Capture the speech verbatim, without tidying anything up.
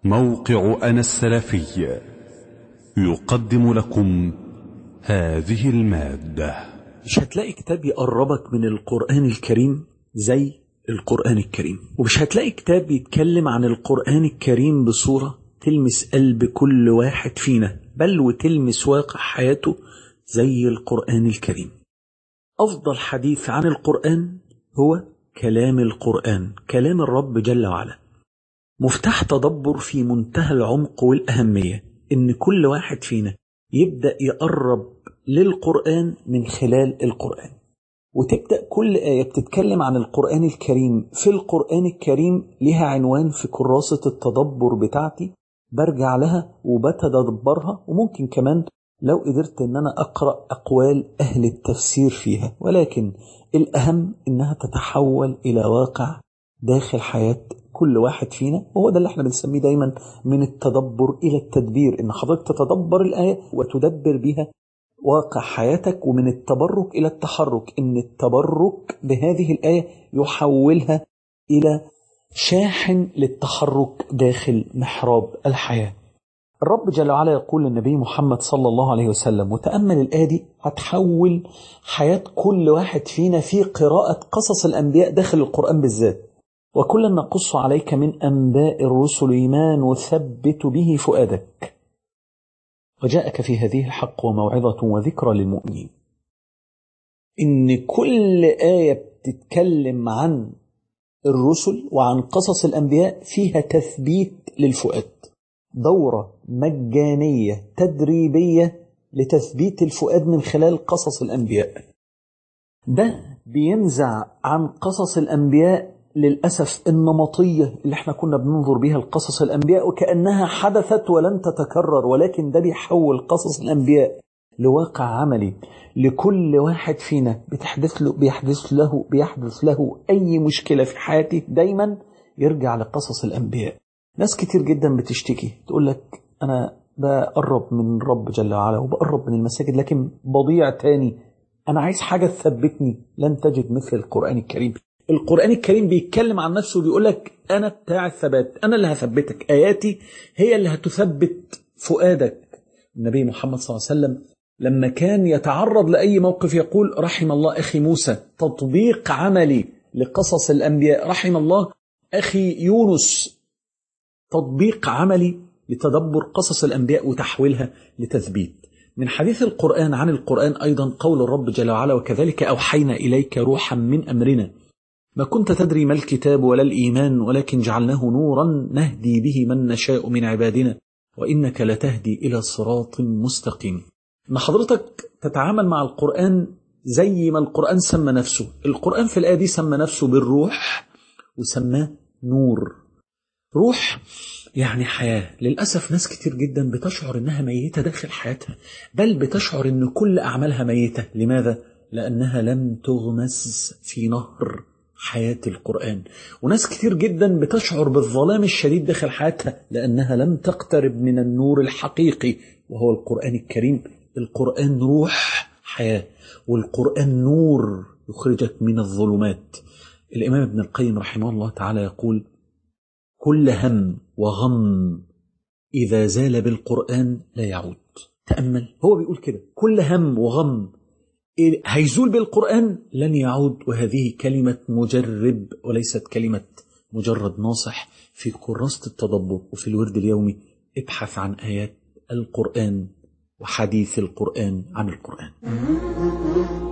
موقع أنا السلفي يقدم لكم هذه المادة. مش هتلاقي كتاب يقربك من القرآن الكريم زي القرآن الكريم، ومش هتلاقي كتاب يتكلم عن القرآن الكريم بصورة تلمس قلب كل واحد فينا، بل وتلمس واقع حياته زي القرآن الكريم. أفضل حديث عن القرآن هو كلام القرآن، كلام الرب جل وعلا، مفتاح تدبر في منتهى العمق والأهمية. إن كل واحد فينا يبدأ يقرب للقرآن من خلال القرآن، وتبدأ كل آية بتتكلم عن القرآن الكريم في القرآن الكريم لها عنوان في كراسة التدبر بتاعتي، برجع لها وبتدبرها، وممكن كمان لو قدرت ان انا اقرأ اقوال اهل التفسير فيها، ولكن الاهم انها تتحول الى واقع داخل حياة كل واحد فينا. وهو ده اللي احنا بنسميه دايما من التدبر الى التدبير، ان حضرتك تتدبر الآية وتدبر بها واقع حياتك، ومن التبرك الى التحرك، ان التبرك بهذه الآية يحولها الى شاحن للتحرك داخل محراب الحياة. الرب جل وعلا يقول للنبي محمد صلى الله عليه وسلم، وتأمل الآية دي هتحول حياة كل واحد فينا في قراءة قصص الأنبياء داخل القرآن بالذات. وكلا نقص عليك من أنباء الرسل ما نثبت به فؤادك وجاءك في هذه الحق وموعظة وذكرى للمؤمنين. إن كل آية بتتكلم عن الرسل وعن قصص الأنبياء فيها تثبيت للفؤاد، دورة مجانية تدريبية لتثبيت الفؤاد من خلال قصص الأنبياء. ده بينزع عن قصص الأنبياء للأسف النمطية اللي احنا كنا بننظر بيها لقصص الأنبياء وكأنها حدثت ولن تتكرر، ولكن ده بيحول قصص الأنبياء لواقع عملي لكل واحد فينا بتحدث له بيحدث له بيحدث له أي مشكلة في حياته، دايما يرجع لقصص الأنبياء. ناس كتير جدا بتشتكي تقول لك أنا بقرب من رب جل وعلا وبقرب من المساجد لكن بضيع تاني، أنا عايز حاجة تثبتني. لن تجد مثل القرآن الكريم. القرآن الكريم بيتكلم عن نفسه وبيقول لك أنا بتاع الثبات، أنا اللي هثبتك، آياتي هي اللي هتثبت فؤادك. النبي محمد صلى الله عليه وسلم لما كان يتعرض لأي موقف يقول رحم الله أخي موسى، تطبيق عملي لقصص الأنبياء. رحم الله أخي يونس، تطبيق عملي لتدبر قصص الأنبياء وتحويلها لتثبيت. من حديث القرآن عن القرآن أيضا قول الرب جل وعلا وكذلك أوحينا إليك روحا من أمرنا ما كنت تدري ما الكتاب ولا الإيمان ولكن جعلناه نورا نهدي به من نشاء من عبادنا وإنك لتهدي إلى صراط مستقيم. إن حضرتك تتعامل مع القرآن زي ما القرآن سمى نفسه. القرآن في الآية دي سمى نفسه بالروح وسماه نور. روح يعني حياة. للأسف ناس كتير جدا بتشعر إنها ميتة داخل حياتها، بل بتشعر إن كل أعمالها ميتة. لماذا؟ لأنها لم تغمس في نهر حياة القرآن. وناس كتير جدا بتشعر بالظلام الشديد داخل حياتها لأنها لم تقترب من النور الحقيقي وهو القرآن الكريم. القرآن روح حياة، والقرآن نور يخرجك من الظلمات. الإمام ابن القيم رحمه الله تعالى يقول كل هم وغم إذا زال بالقرآن لا يعود. تأمل، هو بيقول كده، كل هم وغم هيزول بالقرآن لن يعود. وهذه كلمة مجرب وليست كلمة مجرد ناصح. في كراسة التدبر وفي الورد اليومي ابحث عن آيات القرآن وحديث القرآن عن القرآن.